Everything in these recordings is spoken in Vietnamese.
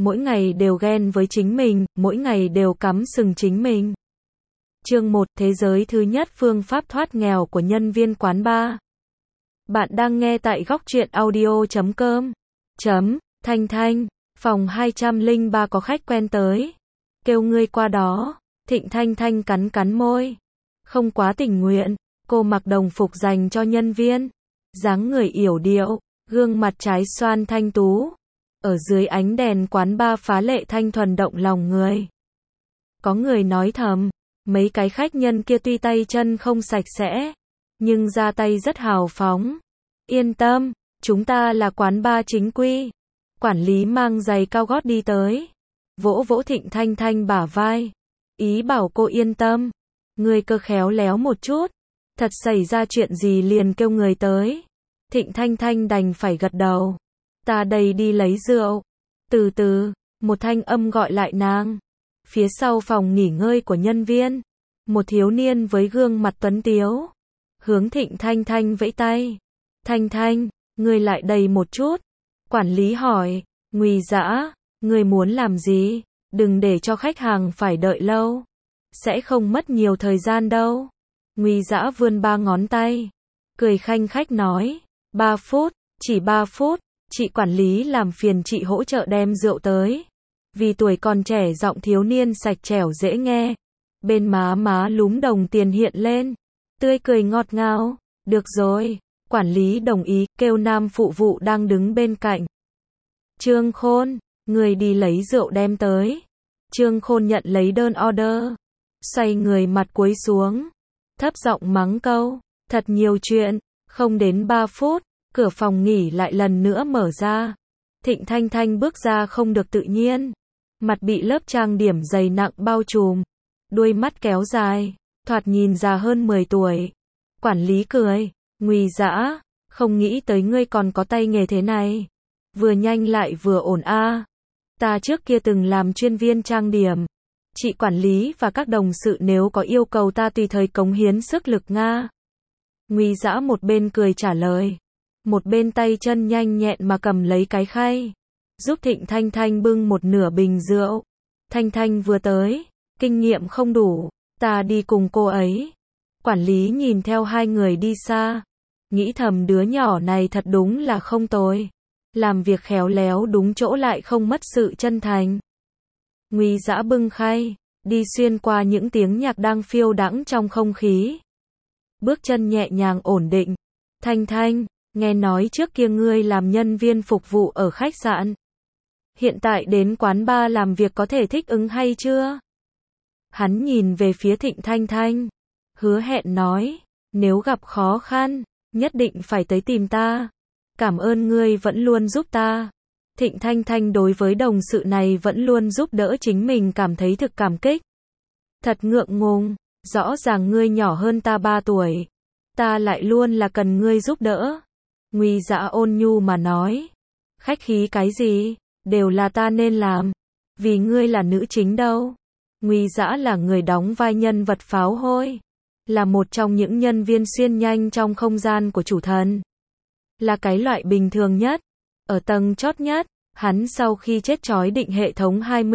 mỗi ngày đều ghen với chính mình, mỗi ngày đều cắm sừng chính mình. Chương 1, thế giới thứ nhất phương pháp thoát nghèo của nhân viên quán bar. Bạn đang nghe tại góc truyện audio.com. Thanh Thanh, phòng 203 có khách quen tới. Kêu ngươi qua đó. Thịnh Thanh Thanh cắn cắn môi. Không quá tình nguyện, cô mặc đồng phục dành cho nhân viên. Dáng người yểu điệu, gương mặt trái xoan thanh tú. Ở dưới ánh đèn quán bar phá lệ thanh thuần động lòng người. Có người nói thầm, mấy cái khách nhân kia tuy tay chân không sạch sẽ, nhưng ra tay rất hào phóng. Yên tâm, chúng ta là quán bar chính quy. Quản lý mang giày cao gót đi tới, vỗ vỗ Thịnh Thanh Thanh bả vai, ý bảo cô yên tâm. Người cơ khéo léo một chút, thật xảy ra chuyện gì liền kêu người tới. Thịnh Thanh Thanh đành phải gật đầu. Ta đây đi lấy rượu. Từ từ, một thanh âm gọi lại nàng. Phía sau phòng nghỉ ngơi của nhân viên, một thiếu niên với gương mặt tuấn tiếu hướng Thịnh Thanh Thanh vẫy tay. Thanh Thanh, ngươi lại đây một chút. Quản lý hỏi. Ngụy Dã, ngươi muốn làm gì? Đừng để cho khách hàng phải đợi lâu. Sẽ không mất nhiều thời gian đâu. Ngụy Dã vươn 3 ngón tay, cười khanh khách nói. 3 phút, chỉ 3 phút. Chị quản lý làm phiền chị hỗ trợ đem rượu tới. Vì tuổi còn trẻ giọng thiếu niên sạch trẻo dễ nghe. Bên má lúm đồng tiền hiện lên. Tươi cười ngọt ngào. Được rồi. Quản lý đồng ý, kêu nam phụ vụ đang đứng bên cạnh. Trương Khôn, người đi lấy rượu đem tới. Trương Khôn nhận lấy đơn order. Xoay người mặt cúi xuống. Thấp giọng mắng câu. Thật nhiều chuyện. Không đến 3 phút. Cửa phòng nghỉ lại lần nữa mở ra. Thịnh Thanh Thanh bước ra không được tự nhiên. Mặt bị lớp trang điểm dày nặng bao trùm. Đuôi mắt kéo dài. Thoạt nhìn già hơn 10 tuổi. Quản lý cười. Ngụy Dã, không nghĩ tới ngươi còn có tay nghề thế này. Vừa nhanh lại vừa ổn a. Ta trước kia từng làm chuyên viên trang điểm. Chị quản lý và các đồng sự nếu có yêu cầu ta tùy thời cống hiến sức lực nga. Ngụy Dã một bên cười trả lời, một bên tay chân nhanh nhẹn mà cầm lấy cái khay, giúp Thịnh Thanh Thanh bưng một nửa bình rượu. Thanh Thanh vừa tới, kinh nghiệm không đủ, ta đi cùng cô ấy. Quản lý nhìn theo hai người đi xa, nghĩ thầm đứa nhỏ này thật đúng là không tồi. Làm việc khéo léo đúng chỗ lại không mất sự chân thành. Ngụy Dã bưng khay, đi xuyên qua những tiếng nhạc đang phiêu đãng trong không khí. Bước chân nhẹ nhàng ổn định. Thanh Thanh, nghe nói trước kia ngươi làm nhân viên phục vụ ở khách sạn. Hiện tại đến quán bar làm việc có thể thích ứng hay chưa? Hắn nhìn về phía Thịnh Thanh Thanh, hứa hẹn nói, nếu gặp khó khăn, nhất định phải tới tìm ta. Cảm ơn ngươi vẫn luôn giúp ta. Thịnh Thanh Thanh đối với đồng sự này vẫn luôn giúp đỡ chính mình cảm thấy thực cảm kích. Thật ngượng ngùng, rõ ràng ngươi nhỏ hơn ta 3 tuổi. Ta lại luôn là cần ngươi giúp đỡ. Ngụy Dã ôn nhu mà nói. Khách khí cái gì, đều là ta nên làm. Vì ngươi là nữ chính đâu. Ngụy Dã là người đóng vai nhân vật pháo hôi. Là một trong những nhân viên xuyên nhanh trong không gian của chủ thần. Là cái loại bình thường nhất. Ở tầng chót nhất, hắn sau khi chết trói định hệ thống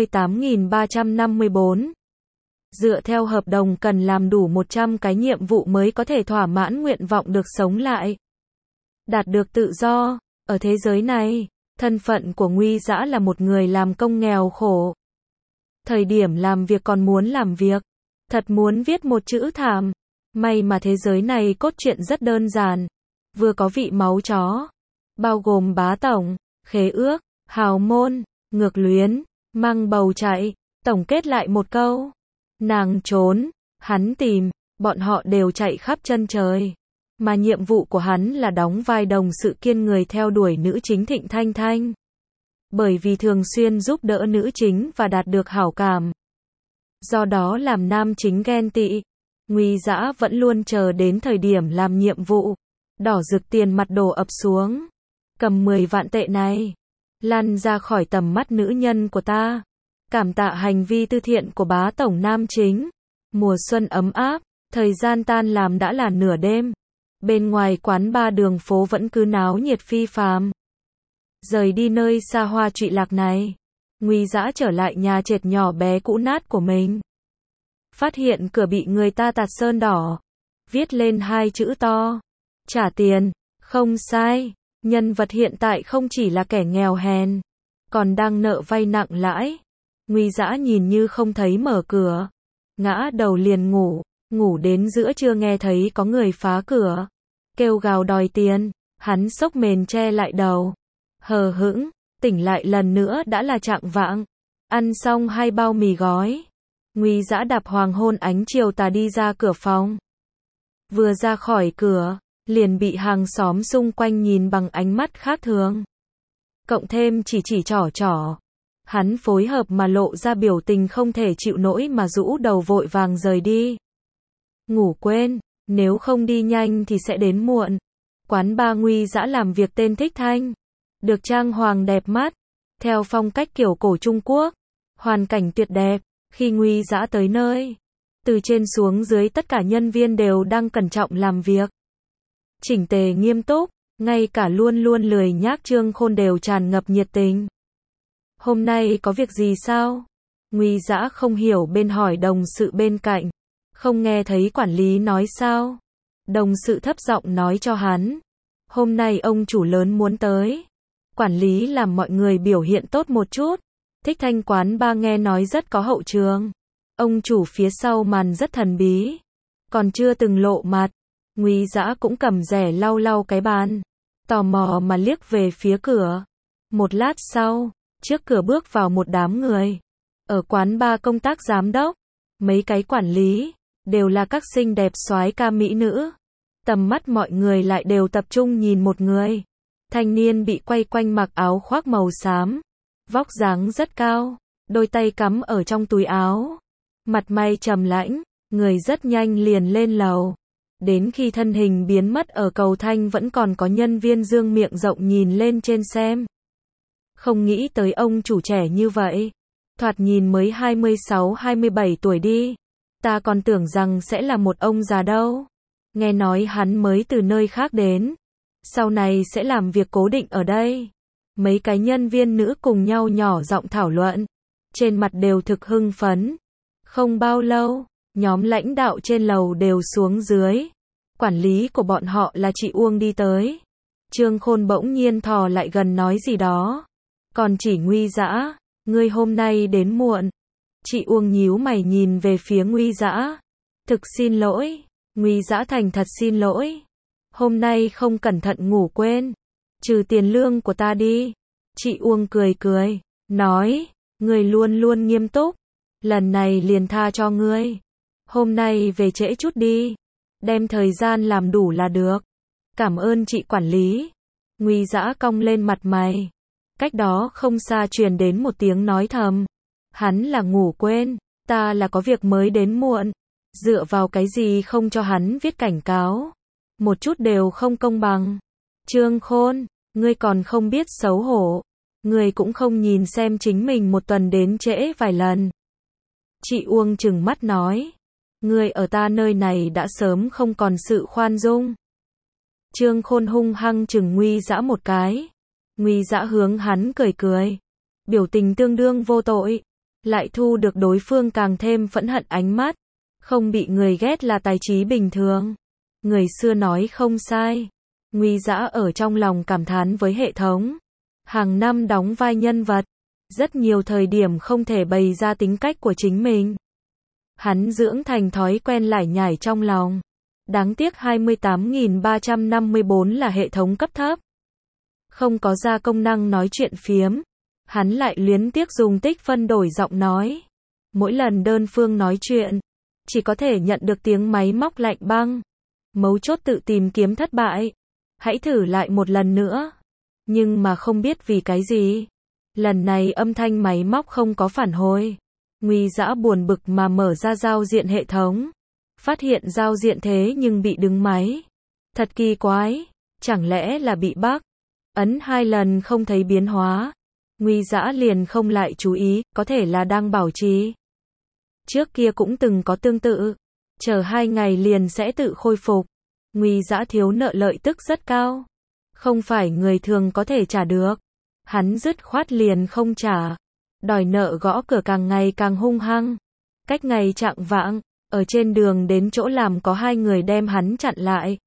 28.354. Dựa theo hợp đồng cần làm đủ 100 cái nhiệm vụ mới có thể thỏa mãn nguyện vọng được sống lại. Đạt được tự do. Ở thế giới này, thân phận của Ngụy Dã là một người làm công nghèo khổ. Thời điểm làm việc còn muốn làm việc. Thật muốn viết một chữ thảm. May mà thế giới này cốt truyện rất đơn giản. Vừa có vị máu chó. Bao gồm bá tổng, khế ước, hào môn, ngược luyến, mang bầu chạy. Tổng kết lại một câu. Nàng trốn, hắn tìm, bọn họ đều chạy khắp chân trời. Mà nhiệm vụ của hắn là đóng vai đồng sự kiên người theo đuổi nữ chính Thịnh Thanh Thanh. Bởi vì thường xuyên giúp đỡ nữ chính và đạt được hảo cảm. Do đó làm nam chính ghen tị. Ngụy Dã vẫn luôn chờ đến thời điểm làm nhiệm vụ. Đỏ rực tiền mặt đổ ập xuống. Cầm 10 vạn tệ này. Lăn ra khỏi tầm mắt nữ nhân của ta. Cảm tạ hành vi từ thiện của bá tổng nam chính. Mùa xuân ấm áp, thời gian tan làm đã là nửa đêm. Bên ngoài quán bar đường phố vẫn cứ náo nhiệt phi phàm. Rời đi nơi xa hoa trụy lạc này, Nguy Dã trở lại nhà trệt nhỏ bé cũ nát của mình. Phát hiện cửa bị người ta tạt sơn đỏ. Viết lên 2 chữ to. Trả tiền. Không sai. Nhân vật hiện tại không chỉ là kẻ nghèo hèn, còn đang nợ vay nặng lãi. Nguy Dã nhìn như không thấy mở cửa. Ngã đầu liền ngủ. Ngủ đến giữa trưa nghe thấy có người phá cửa. Kêu gào đòi tiền. Hắn xốc mền che lại đầu. Hờ hững. Tỉnh lại lần nữa đã là chạng vạng. Ăn xong 2 bao mì gói. Nguy Dã đạp hoàng hôn ánh chiều tà đi ra cửa phòng. Vừa ra khỏi cửa, liền bị hàng xóm xung quanh nhìn bằng ánh mắt khác thường. Cộng thêm chỉ trỏ. Hắn phối hợp mà lộ ra biểu tình không thể chịu nổi mà rũ đầu vội vàng rời đi. Ngủ quên, nếu không đi nhanh thì sẽ đến muộn. Quán bar Nguy Dã làm việc tên Thích Thanh. Được trang hoàng đẹp mắt, theo phong cách kiểu cổ Trung Quốc. Hoàn cảnh tuyệt đẹp. Khi Nguy Dã tới nơi, từ trên xuống dưới tất cả nhân viên đều đang cẩn trọng làm việc. Chỉnh tề nghiêm túc, ngay cả luôn luôn lười nhác Trương Khôn đều tràn ngập nhiệt tình. Hôm nay có việc gì sao? Nguy Dã không hiểu bên hỏi đồng sự bên cạnh. Không nghe thấy quản lý nói sao? Đồng sự thấp giọng nói cho hắn. Hôm nay ông chủ lớn muốn tới. Quản lý làm mọi người biểu hiện tốt một chút. Thích Thanh quán ba nghe nói rất có hậu trường. Ông chủ phía sau màn rất thần bí. Còn chưa từng lộ mặt. Nguy Dã cũng cầm rẻ lau lau cái bàn. Tò mò mà liếc về phía cửa. Một lát sau, trước cửa bước vào một đám người. Ở quán ba công tác giám đốc, mấy cái quản lý, đều là các xinh đẹp soái ca mỹ nữ. Tầm mắt mọi người lại đều tập trung nhìn một người. Thanh niên bị quay quanh mặc áo khoác màu xám. Vóc dáng rất cao, đôi tay cắm ở trong túi áo. Mặt mày trầm lãnh, người rất nhanh liền lên lầu. Đến khi thân hình biến mất ở cầu thang vẫn còn có nhân viên dương miệng rộng nhìn lên trên xem. Không nghĩ tới ông chủ trẻ như vậy. Thoạt nhìn mới 26-27 tuổi đi. Ta còn tưởng rằng sẽ là một ông già đâu. Nghe nói hắn mới từ nơi khác đến. Sau này sẽ làm việc cố định ở đây. Mấy cái nhân viên nữ cùng nhau nhỏ giọng thảo luận. Trên mặt đều thực hưng phấn. Không bao lâu, nhóm lãnh đạo trên lầu đều xuống dưới. Quản lý của bọn họ là chị Uông đi tới. Trương Khôn bỗng nhiên thò lại gần nói gì đó. Còn chỉ Nguy Dã, ngươi hôm nay đến muộn. Chị Uông nhíu mày nhìn về phía Nguy Dã. Thực xin lỗi. Nguy Dã thành thật xin lỗi. Hôm nay không cẩn thận ngủ quên. Trừ tiền lương của ta đi. Chị Uông cười, nói, ngươi luôn luôn nghiêm túc. Lần này liền tha cho ngươi. Hôm nay về trễ chút đi. Đem thời gian làm đủ là được. Cảm ơn chị quản lý. Nguy Dã cong lên mặt mày. Cách đó không xa truyền đến một tiếng nói thầm. Hắn là ngủ quên, ta là có việc mới đến muộn. Dựa vào cái gì không cho hắn viết cảnh cáo. Một chút đều không công bằng. Trương Khôn, ngươi còn không biết xấu hổ. Ngươi cũng không nhìn xem chính mình một tuần đến trễ vài lần. Chị Uông trừng mắt nói. Ngươi ở ta nơi này đã sớm không còn sự khoan dung. Trương Khôn hung hăng chừng Nguy Dã một cái. Nguy Dã hướng hắn cười. Biểu tình tương đương vô tội. Lại thu được đối phương càng thêm phẫn hận ánh mắt. Không bị người ghét là tài trí bình thường. Người xưa nói không sai. Nguy Dã ở trong lòng cảm thán với hệ thống. Hàng năm đóng vai nhân vật. Rất nhiều thời điểm không thể bày ra tính cách của chính mình. Hắn dưỡng thành thói quen lải nhải trong lòng. Đáng tiếc 28.354 là hệ thống cấp thấp. Không có ra công năng nói chuyện phiếm. Hắn lại luyến tiếc dùng tích phân đổi giọng nói. Mỗi lần đơn phương nói chuyện, chỉ có thể nhận được tiếng máy móc lạnh băng. Mấu chốt tự tìm kiếm thất bại. Hãy thử lại một lần nữa. Nhưng mà không biết vì cái gì. Lần này âm thanh máy móc không có phản hồi. Nguy Dã buồn bực mà mở ra giao diện hệ thống. Phát hiện giao diện thế nhưng bị đứng máy. Thật kỳ quái. Chẳng lẽ là bị bug? Ấn 2 lần không thấy biến hóa. Nguy Dã liền không lại chú ý, có thể là đang bảo trì. Trước kia cũng từng có tương tự. Chờ 2 ngày liền sẽ tự khôi phục. Nguy Dã thiếu nợ lợi tức rất cao. Không phải người thường có thể trả được. Hắn dứt khoát liền không trả. đòi nợ gõ cửa càng ngày càng hung hăng. Cách ngày chạng vạng, ở trên đường đến chỗ làm có hai người đem hắn chặn lại.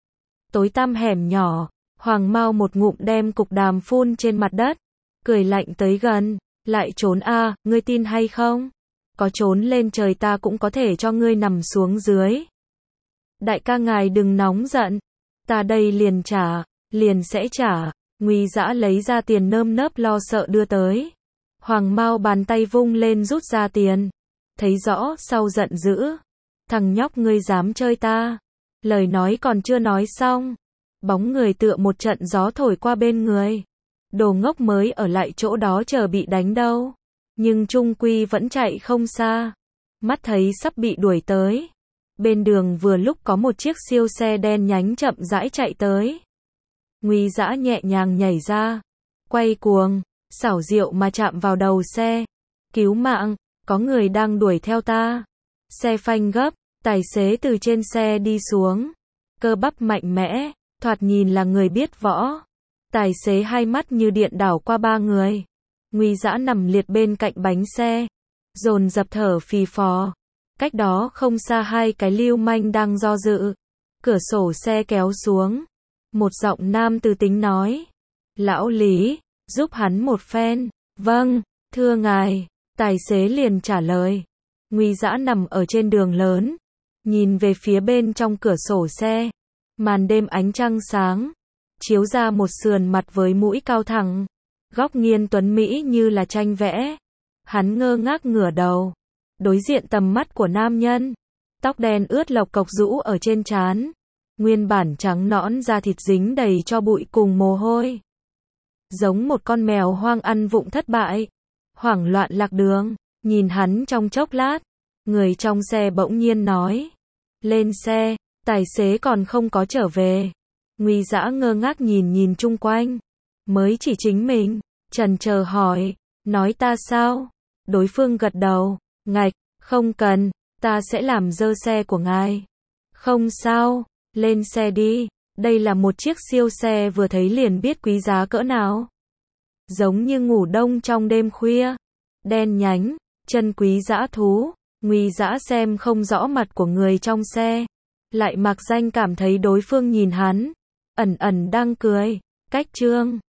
Tối tăm hẻm nhỏ, Hoàng Mao một ngụm đem cục đàm phun trên mặt đất, cười lạnh tới gần, lại trốn a, ngươi tin hay không? Có trốn lên trời ta cũng có thể cho ngươi nằm xuống dưới. Đại ca ngài đừng nóng giận, ta đây liền sẽ trả. Ngụy Dã lấy ra tiền nơm nớp lo sợ đưa tới. Hoàng Mao bàn tay vung lên rút ra tiền, thấy rõ sau giận dữ, thằng nhóc ngươi dám chơi ta. Lời nói còn chưa nói xong, bóng người tựa một trận gió thổi qua bên người. Đồ ngốc mới ở lại chỗ đó chờ bị đánh đâu, nhưng chung quy vẫn chạy không xa. Mắt thấy sắp bị đuổi tới, bên đường vừa lúc có một chiếc siêu xe đen nhánh chậm rãi chạy tới. Ngụy Dã nhẹ nhàng nhảy ra, quay cuồng, xảo diệu mà chạm vào đầu xe. Cứu mạng, có người đang đuổi theo ta. Xe phanh gấp, tài xế từ trên xe đi xuống, cơ bắp mạnh mẽ, thoạt nhìn là người biết võ. Tài xế hai mắt như điện đảo qua ba người. Ngụy Dã nằm liệt bên cạnh bánh xe, dồn dập thở phì phò. Cách đó không xa hai cái lưu manh đang do dự. Cửa sổ xe kéo xuống, một giọng nam từ tính nói: "Lão Lý, giúp hắn một phen." "Vâng, thưa ngài." Tài xế liền trả lời. Ngụy Dã nằm ở trên đường lớn, nhìn về phía bên trong cửa sổ xe. Màn đêm ánh trăng sáng, chiếu ra một sườn mặt với mũi cao thẳng, góc nghiêng tuấn mỹ như là tranh vẽ. Hắn ngơ ngác ngửa đầu, đối diện tầm mắt của nam nhân. Tóc đen ướt lộc cộc rũ ở trên trán, nguyên bản trắng nõn da thịt dính đầy cho bụi cùng mồ hôi. Giống một con mèo hoang ăn vụng thất bại, hoảng loạn lạc đường. Nhìn hắn trong chốc lát, người trong xe bỗng nhiên nói: "Lên xe." Tài xế còn không có trở về. Ngụy Dã ngơ ngác nhìn chung quanh, mới chỉ chính mình, chần chờ hỏi: "Nói ta sao?" Đối phương gật đầu, ngạch, "Không cần, ta sẽ làm dơ xe của ngài." "Không sao, lên xe đi." Đây là một chiếc siêu xe vừa thấy liền biết quý giá cỡ nào. Giống như ngủ đông trong đêm khuya, đen nhánh, chân quý dã thú. Ngụy Dã xem không rõ mặt của người trong xe, lại mặc danh cảm thấy đối phương nhìn hắn, ẩn ẩn đang cười. Cách chương